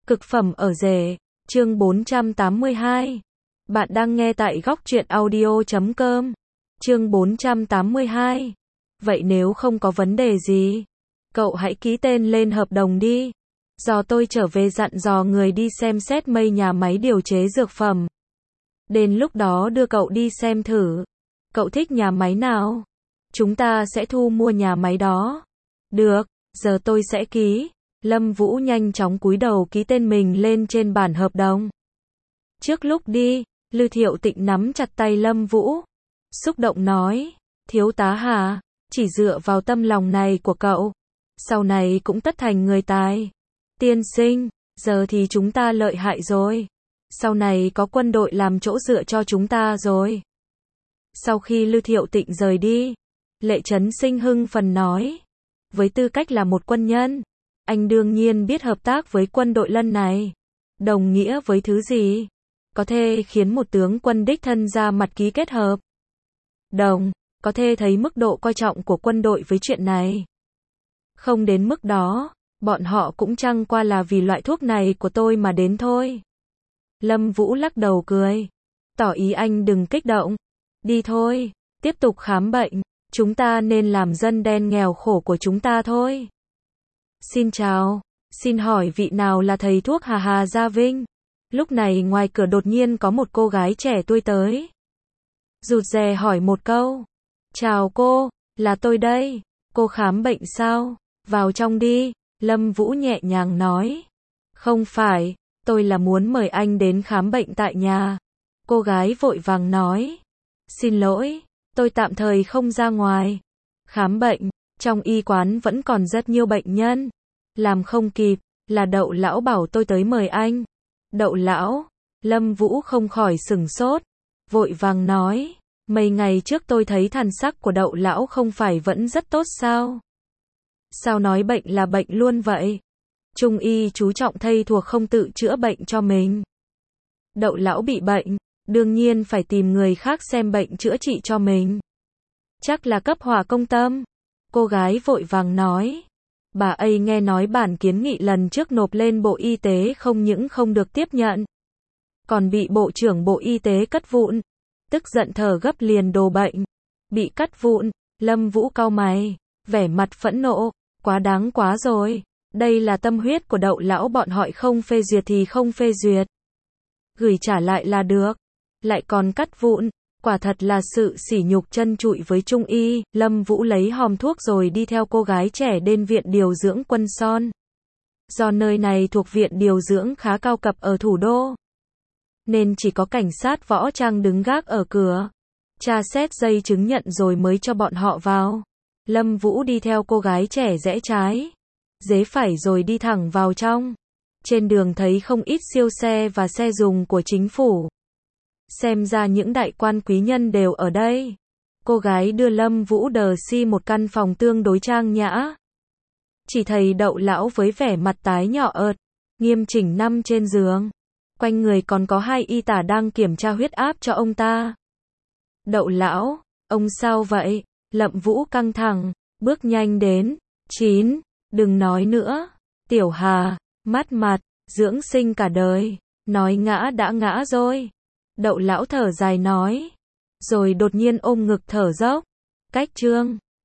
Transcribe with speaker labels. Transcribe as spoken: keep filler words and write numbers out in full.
Speaker 1: Cực phẩm ở rể, chương bốn trăm tám mươi hai. Bạn đang nghe tại góc truyện audio chấm com. Chương bốn trăm tám mươi hai. Vậy nếu không có vấn đề gì, cậu hãy ký tên lên hợp đồng đi. Do tôi trở về dặn dò người đi xem xét mây nhà máy điều chế dược phẩm. Đến lúc đó đưa cậu đi xem thử. Cậu thích nhà máy nào? Chúng ta sẽ thu mua nhà máy đó. Được, giờ tôi sẽ ký. Lâm Vũ nhanh chóng cúi đầu ký tên mình lên trên bản hợp đồng. Trước lúc đi, Lư Thiệu Tịnh nắm chặt tay Lâm Vũ, xúc động nói, thiếu tá Hà, chỉ dựa vào tâm lòng này của cậu, sau này cũng tất thành người tài. Tiên sinh, giờ thì chúng ta lợi hại rồi. Sau này có quân đội làm chỗ dựa cho chúng ta rồi. Sau khi Lư Thiệu Tịnh rời đi, Lệ Chấn Sinh hưng phấn nói, với tư cách là một quân nhân, anh đương nhiên biết hợp tác với quân đội lần này đồng nghĩa với thứ gì. Có thể khiến một tướng quân đích thân ra mặt ký kết hợp đồng, có thể thấy mức độ coi trọng của quân đội với chuyện này. Không đến mức đó, bọn họ cũng chẳng qua là vì loại thuốc này của tôi mà đến thôi. Lâm Vũ lắc đầu cười, tỏ ý anh đừng kích động. Đi thôi, tiếp tục khám bệnh, chúng ta nên làm dân đen nghèo khổ của chúng ta thôi. Xin chào, xin hỏi vị nào là thầy thuốc Hà Hà Gia Vinh? Lúc này ngoài cửa đột nhiên có một cô gái trẻ tuổi tới. Rụt rè hỏi một câu. Chào cô, là tôi đây. Cô khám bệnh sao? Vào trong đi, Lâm Vũ nhẹ nhàng nói. Không phải, tôi là muốn mời anh đến khám bệnh tại nhà. Cô gái vội vàng nói. Xin lỗi, tôi tạm thời không ra ngoài. Khám bệnh, trong y quán vẫn còn rất nhiều bệnh nhân. Làm không kịp, là Đậu lão bảo tôi tới mời anh. Đậu lão, Lâm Vũ không khỏi sửng sốt, vội vàng nói, mấy ngày trước tôi thấy thần sắc của Đậu lão không phải vẫn rất tốt sao? Sao nói bệnh là bệnh luôn vậy? Trung y chú trọng thầy thuộc không tự chữa bệnh cho mình. Đậu lão bị bệnh, đương nhiên phải tìm người khác xem bệnh chữa trị cho mình. Chắc là cấp hỏa công tâm. Cô gái vội vàng nói. Bà ấy nghe nói bản kiến nghị lần trước nộp lên Bộ Y tế không những không được tiếp nhận, còn bị Bộ trưởng Bộ Y tế cắt vụn. Tức giận thở gấp liền đồ bệnh. Bị cắt vụn, Lâm Vũ cau mày, vẻ mặt phẫn nộ, quá đáng quá rồi. Đây là tâm huyết của Đậu lão, bọn họ không phê duyệt thì không phê duyệt. Gửi trả lại là được. Lại còn cắt vụn. Quả thật là sự sỉ nhục chân trụi với Trung y. Lâm Vũ lấy hòm thuốc rồi đi theo cô gái trẻ đến viện điều dưỡng Quân Son. Do nơi này thuộc viện điều dưỡng khá cao cấp ở thủ đô, nên chỉ có cảnh sát võ trang đứng gác ở cửa, tra xét giấy chứng nhận rồi mới cho bọn họ vào. Lâm Vũ đi theo cô gái trẻ rẽ trái, rẽ phải rồi đi thẳng vào trong. Trên đường thấy không ít siêu xe và xe dùng của chính phủ. Xem ra những đại quan quý nhân đều ở đây. Cô gái đưa Lâm Vũ đờ si một căn phòng tương đối trang nhã. Chỉ thấy Đậu lão với vẻ mặt tái nhợt ợt, nghiêm chỉnh nằm trên giường. Quanh người còn có hai y tá đang kiểm tra huyết áp cho ông ta. Đậu lão, ông sao vậy? Lâm Vũ căng thẳng, bước nhanh đến. Chín, đừng nói nữa. Tiểu Hà, mắt mặt, dưỡng sinh cả đời. Nói ngã đã ngã rồi. Đậu lão thở dài nói, rồi đột nhiên ôm ngực thở dốc. Cách chương